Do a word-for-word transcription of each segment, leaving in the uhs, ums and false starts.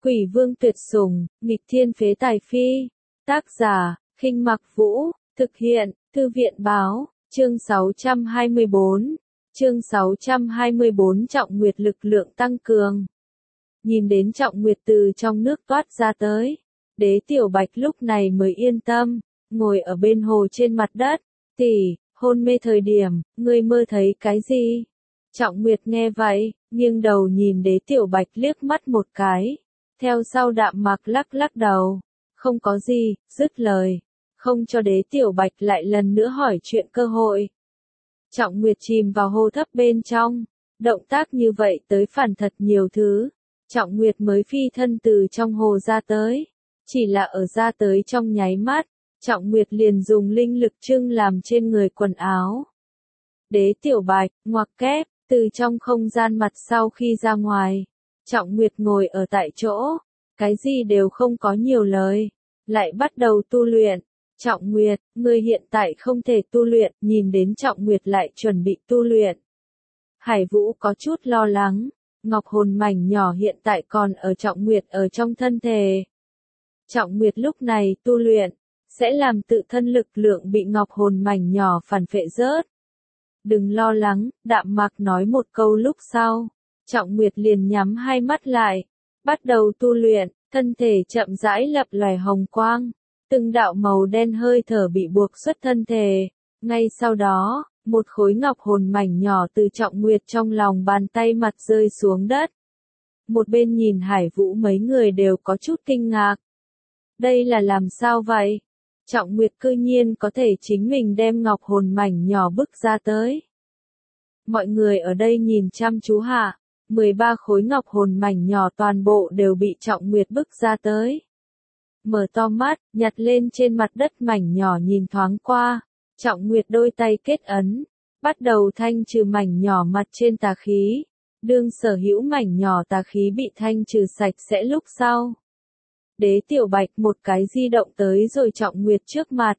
Quỷ vương tuyệt sủng, nghịch thiên phế tài phi. Tác giả, Khinh Mặc Vũ, thực hiện, Thư viện báo, chương sáu trăm hai mươi bốn. Chương sáu trăm hai mươi bốn Trọng Nguyệt lực lượng tăng cường. Nhìn đến Trọng Nguyệt từ trong nước toát ra tới, Đế Tiểu Bạch lúc này mới yên tâm, ngồi ở bên hồ trên mặt đất. Tỷ, hôn mê thời điểm, ngươi mơ thấy cái gì? Trọng Nguyệt nghe vậy, nghiêng đầu nhìn Đế Tiểu Bạch liếc mắt một cái, theo sau đạm mạc lắc lắc đầu, không có gì, dứt lời, không cho Đế Tiểu Bạch lại lần nữa hỏi chuyện cơ hội. Trọng Nguyệt chìm vào hô thấp bên trong, động tác như vậy tới phản thật nhiều thứ. Trọng Nguyệt mới phi thân từ trong hồ ra tới, chỉ là ở ra tới trong nháy mắt, Trọng Nguyệt liền dùng linh lực trưng làm trên người quần áo. Đế Tiểu Bạch, ngoặc kép, từ trong không gian mặt sau khi ra ngoài, Trọng Nguyệt ngồi ở tại chỗ, cái gì đều không có nhiều lời, lại bắt đầu tu luyện. Trọng Nguyệt, ngươi hiện tại không thể tu luyện, nhìn đến Trọng Nguyệt lại chuẩn bị tu luyện. Hải Vũ có chút lo lắng, ngọc hồn mảnh nhỏ hiện tại còn ở Trọng Nguyệt ở trong thân thể. Trọng Nguyệt lúc này tu luyện, sẽ làm tự thân lực lượng bị ngọc hồn mảnh nhỏ phản phệ rớt. Đừng lo lắng, đạm mạc nói một câu lúc sau, Trọng Nguyệt liền nhắm hai mắt lại, bắt đầu tu luyện, thân thể chậm rãi lập lòe hồng quang. Từng đạo màu đen hơi thở bị buộc xuất thân thể. Ngay sau đó, một khối ngọc hồn mảnh nhỏ từ Trọng Nguyệt trong lòng bàn tay mặt rơi xuống đất. Một bên nhìn Hải Vũ mấy người đều có chút kinh ngạc. Đây là làm sao vậy? Trọng Nguyệt cư nhiên có thể chính mình đem ngọc hồn mảnh nhỏ bức ra tới. Mọi người ở đây nhìn chăm chú hạ, mười ba khối ngọc hồn mảnh nhỏ toàn bộ đều bị Trọng Nguyệt bức ra tới. Mở to mắt, nhặt lên trên mặt đất mảnh nhỏ nhìn thoáng qua, Trọng Nguyệt đôi tay kết ấn, bắt đầu thanh trừ mảnh nhỏ mặt trên tà khí. Đương sở hữu mảnh nhỏ tà khí bị thanh trừ sạch sẽ lúc sau. Đế Tiểu Bạch một cái di động tới rồi Trọng Nguyệt trước mặt.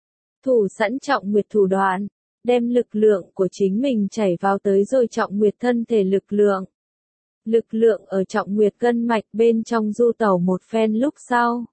Thủ sẵn Trọng Nguyệt thủ đoạn, đem lực lượng của chính mình chảy vào tới rồi Trọng Nguyệt thân thể lực lượng. Lực lượng ở Trọng Nguyệt gân mạch bên trong du tẩu một phen lúc sau.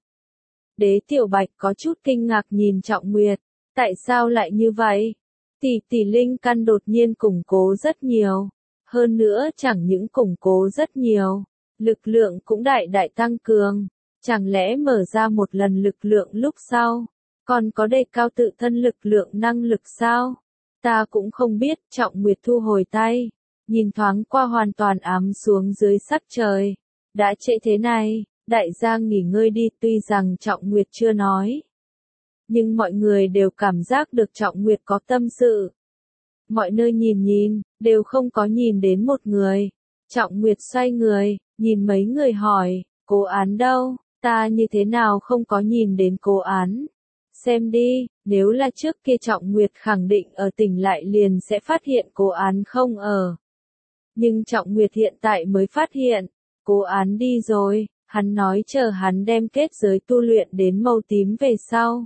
Đế Tiểu Bạch có chút kinh ngạc nhìn Trọng Nguyệt, tại sao lại như vậy? Tỷ tỷ linh căn đột nhiên củng cố rất nhiều, hơn nữa chẳng những củng cố rất nhiều, lực lượng cũng đại đại tăng cường, chẳng lẽ mở ra một lần lực lượng lúc sau, còn có đề cao tự thân lực lượng năng lực sao? Ta cũng không biết. Trọng Nguyệt thu hồi tay, nhìn thoáng qua hoàn toàn ám xuống dưới sắc trời, đã trễ thế này. Đại gia nghỉ ngơi đi. Tuy rằng Trọng Nguyệt chưa nói, nhưng mọi người đều cảm giác được Trọng Nguyệt có tâm sự. Mọi nơi nhìn nhìn, đều không có nhìn đến một người. Trọng Nguyệt xoay người, nhìn mấy người hỏi, Cố Án đâu? Ta như thế nào không có nhìn đến Cố Án? Xem đi, nếu là trước kia Trọng Nguyệt khẳng định ở tỉnh lại liền sẽ phát hiện Cố Án không ở. Nhưng Trọng Nguyệt hiện tại mới phát hiện, Cố Án đi rồi. Hắn nói chờ hắn đem kết giới tu luyện đến màu tím về sau,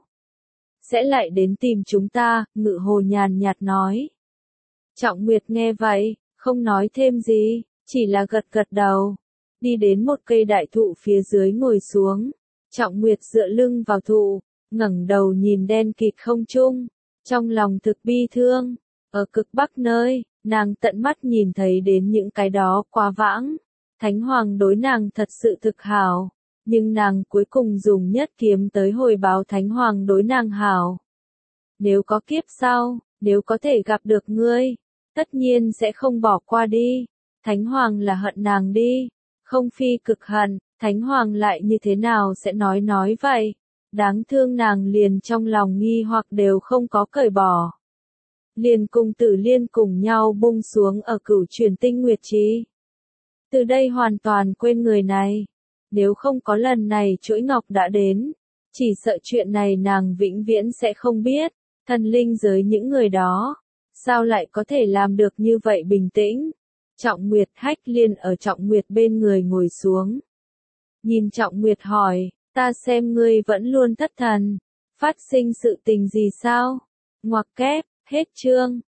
sẽ lại đến tìm chúng ta. Ngự Hồ nhàn nhạt nói. Trọng Nguyệt nghe vậy, không nói thêm gì, chỉ là gật gật đầu, đi đến một cây đại thụ phía dưới ngồi xuống. Trọng Nguyệt dựa lưng vào thụ, ngẩng đầu nhìn đen kịt không trung, trong lòng thực bi thương. Ở cực bắc nơi, nàng tận mắt nhìn thấy đến những cái đó quá vãng. Thánh Hoàng đối nàng thật sự thực hảo, nhưng nàng cuối cùng dùng nhất kiếm tới hồi báo Thánh Hoàng đối nàng hảo. Nếu có kiếp sau, nếu có thể gặp được ngươi, tất nhiên sẽ không bỏ qua đi. Thánh Hoàng là hận nàng đi, không phi cực hận, Thánh Hoàng lại như thế nào sẽ nói nói vậy? Đáng thương nàng liền trong lòng nghi hoặc đều không có cởi bỏ. Liền cùng Tử Liên cùng nhau bung xuống ở Cửu Truyền Tinh Nguyệt Trì. Từ đây hoàn toàn quên người này. Nếu không có lần này chuỗi ngọc đã đến, chỉ sợ chuyện này nàng vĩnh viễn sẽ không biết. Thần linh giới những người đó, sao lại có thể làm được như vậy bình tĩnh? Trọng Nguyệt. Hách Liên ở Trọng Nguyệt bên người ngồi xuống. Nhìn Trọng Nguyệt hỏi, ta xem ngươi vẫn luôn thất thần. Phát sinh sự tình gì sao? Ngoặc kép, hết chương.